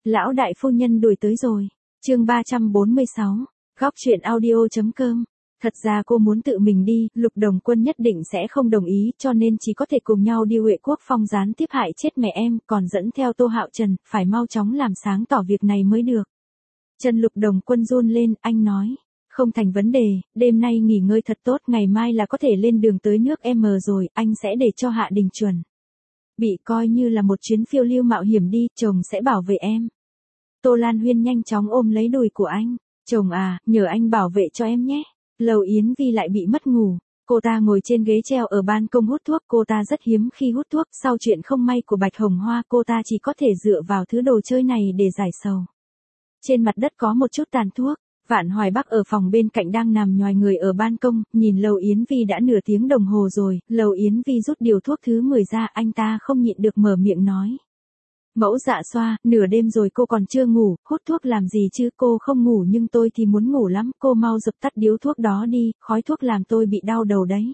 Lão đại phu nhân đuổi tới rồi. Chương 346, góc truyện audio.com. Thật ra cô muốn tự mình đi, Lục Đồng Quân nhất định sẽ không đồng ý, cho nên chỉ có thể cùng nhau đi Huệ Quốc Phong gián tiếp hại chết mẹ em, còn dẫn theo Tô Hạo Trần, phải mau chóng làm sáng tỏ việc này mới được. Chân Lục Đồng Quân run lên, anh nói, không thành vấn đề, đêm nay nghỉ ngơi thật tốt, ngày mai là có thể lên đường tới nước M rồi, anh sẽ để cho Hạ Đình chuẩn bị coi như là một chuyến phiêu lưu mạo hiểm đi, chồng sẽ bảo vệ em. Tô Lan Huyên nhanh chóng ôm lấy đùi của anh, chồng à, nhờ anh bảo vệ cho em nhé. Lầu Yến Vi lại bị mất ngủ, cô ta ngồi trên ghế treo ở ban công hút thuốc, cô ta rất hiếm khi hút thuốc, sau chuyện không may của Bạch Hồng Hoa cô ta chỉ có thể dựa vào thứ đồ chơi này để giải sầu. Trên mặt đất có một chút tàn thuốc, Vạn Hoài Bắc ở phòng bên cạnh đang nằm nhoài người ở ban công, nhìn Lầu Yến Vi đã nửa tiếng đồng hồ rồi, Lầu Yến Vi rút điều thuốc thứ 10 ra, anh ta không nhịn được mở miệng nói. Mẫu Dạ Xoa, nửa đêm rồi cô còn chưa ngủ, hút thuốc làm gì chứ, cô không ngủ nhưng tôi thì muốn ngủ lắm, cô mau dập tắt điếu thuốc đó đi, khói thuốc làm tôi bị đau đầu đấy.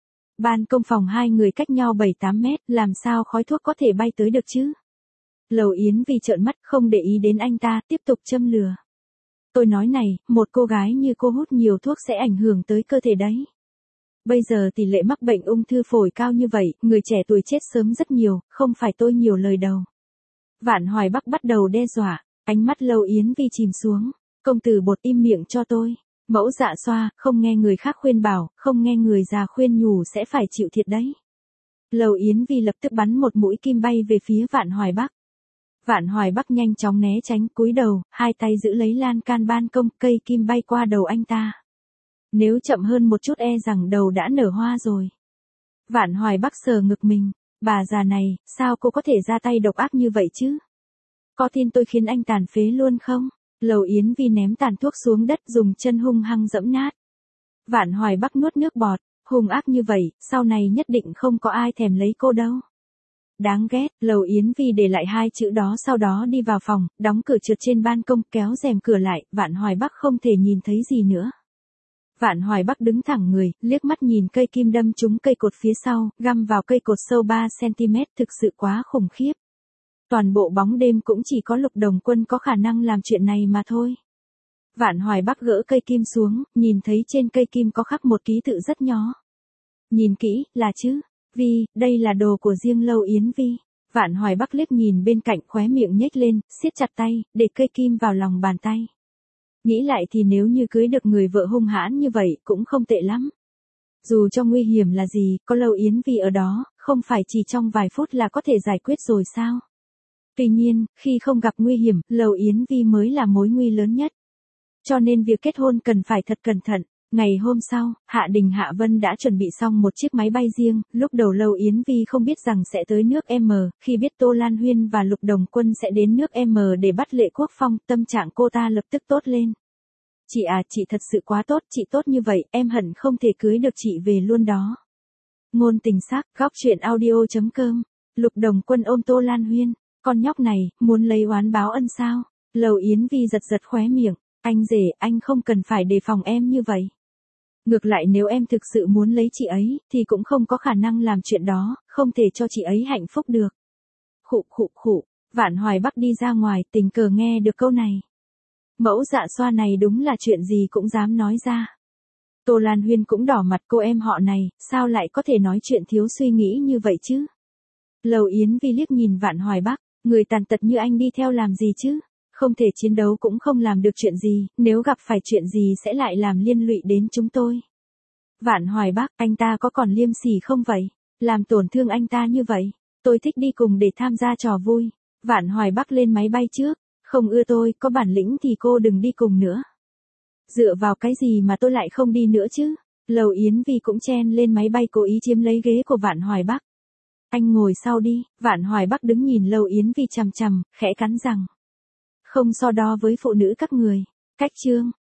Ban công phòng hai người cách nhau 7-8 mét, làm sao khói thuốc có thể bay tới được chứ? Lầu Yến Vi trợn mắt không để ý đến anh ta, tiếp tục châm lửa. Tôi nói này, một cô gái như cô hút nhiều thuốc sẽ ảnh hưởng tới cơ thể đấy. Bây giờ tỷ lệ mắc bệnh ung thư phổi cao như vậy, người trẻ tuổi chết sớm rất nhiều, không phải tôi nhiều lời đâu. Vạn Hoài Bắc bắt đầu đe dọa, ánh mắt Lầu Yến Vi chìm xuống. Công tử Bột im miệng cho tôi. Mẫu Dạ Xoa, không nghe người khác khuyên bảo, không nghe người già khuyên nhủ sẽ phải chịu thiệt đấy. Lầu Yến Vi lập tức bắn một mũi kim bay về phía Vạn Hoài Bắc. Vạn Hoài Bắc nhanh chóng né tránh, cúi đầu, hai tay giữ lấy lan can ban công, cây kim bay qua đầu anh ta. Nếu chậm hơn một chút e rằng đầu đã nở hoa rồi. Vạn Hoài Bắc sờ ngực mình. Bà già này, sao cô có thể ra tay độc ác như vậy chứ? Có tin tôi khiến anh tàn phế luôn không? Lầu Yến Vi ném tàn thuốc xuống đất, dùng chân hung hăng dẫm nát. Vạn Hoài Bắc nuốt nước bọt, hung ác như vậy, sau này nhất định không có ai thèm lấy cô đâu. Đáng ghét, Lầu Yến Vi để lại hai chữ đó, sau đó đi vào phòng, đóng cửa trượt trên ban công, kéo rèm cửa lại, Vạn Hoài Bắc không thể nhìn thấy gì nữa. Vạn Hoài Bắc đứng thẳng người, liếc mắt nhìn cây kim đâm trúng cây cột phía sau, găm vào cây cột sâu 3cm, thực sự quá khủng khiếp. Toàn bộ bóng đêm cũng chỉ có Lục Đồng Quân có khả năng làm chuyện này mà thôi. Vạn Hoài Bắc gỡ cây kim xuống, nhìn thấy trên cây kim có khắc một ký tự rất nhỏ. Nhìn kỹ, là chữ Vi, đây là đồ của riêng Lầu Yến Vi. Vạn Hoài Bắc liếc nhìn bên cạnh, khóe miệng nhếch lên, siết chặt tay, để cây kim vào lòng bàn tay. Nghĩ lại thì nếu như cưới được người vợ hung hãn như vậy cũng không tệ lắm. Dù cho nguy hiểm là gì, có Lầu Yến Vi ở đó, không phải chỉ trong vài phút là có thể giải quyết rồi sao? Tuy nhiên, khi không gặp nguy hiểm, Lầu Yến Vi mới là mối nguy lớn nhất. Cho nên việc kết hôn cần phải thật cẩn thận. Ngày hôm sau, Hạ Đình Hạ Vân đã chuẩn bị xong một chiếc máy bay riêng, lúc đầu Lầu Yến Vi không biết rằng sẽ tới nước M, khi biết Tô Lan Huyên và Lục Đồng Quân sẽ đến nước M để bắt Lệ Quốc Phong, tâm trạng cô ta lập tức tốt lên. Chị à, chị thật sự quá tốt, chị tốt như vậy, em hận không thể cưới được chị về luôn đó. Ngôn tình sắc, góc truyện audio.com. Lục Đồng Quân ôm Tô Lan Huyên, con nhóc này, muốn lấy oán báo ân sao? Lầu Yến Vi giật giật khóe miệng, anh rể, anh không cần phải đề phòng em như vậy. Ngược lại nếu em thực sự muốn lấy chị ấy, thì cũng không có khả năng làm chuyện đó, không thể cho chị ấy hạnh phúc được. Khụ khụ khụ, Vạn Hoài Bắc đi ra ngoài, tình cờ nghe được câu này. Mẫu Dạ Xoa này đúng là chuyện gì cũng dám nói ra. Tô Lan Huyên cũng đỏ mặt, cô em họ này, sao lại có thể nói chuyện thiếu suy nghĩ như vậy chứ? Lầu Yến Vi liếc nhìn Vạn Hoài Bắc, người tàn tật như anh đi theo làm gì chứ? Không thể chiến đấu cũng không làm được chuyện gì, nếu gặp phải chuyện gì sẽ lại làm liên lụy đến chúng tôi. Vạn Hoài Bắc, anh ta có còn liêm sỉ không vậy? Làm tổn thương anh ta như vậy, tôi thích đi cùng để tham gia trò vui. Vạn Hoài Bắc lên máy bay trước, không ưa tôi, có bản lĩnh thì cô đừng đi cùng nữa. Dựa vào cái gì mà tôi lại không đi nữa chứ? Lầu Yến Vi cũng chen lên máy bay cố ý chiếm lấy ghế của Vạn Hoài Bắc. Anh ngồi sau đi, Vạn Hoài Bắc đứng nhìn Lầu Yến Vi chằm chằm, khẽ cắn răng. Không so đo với phụ nữ các người. Cách chương.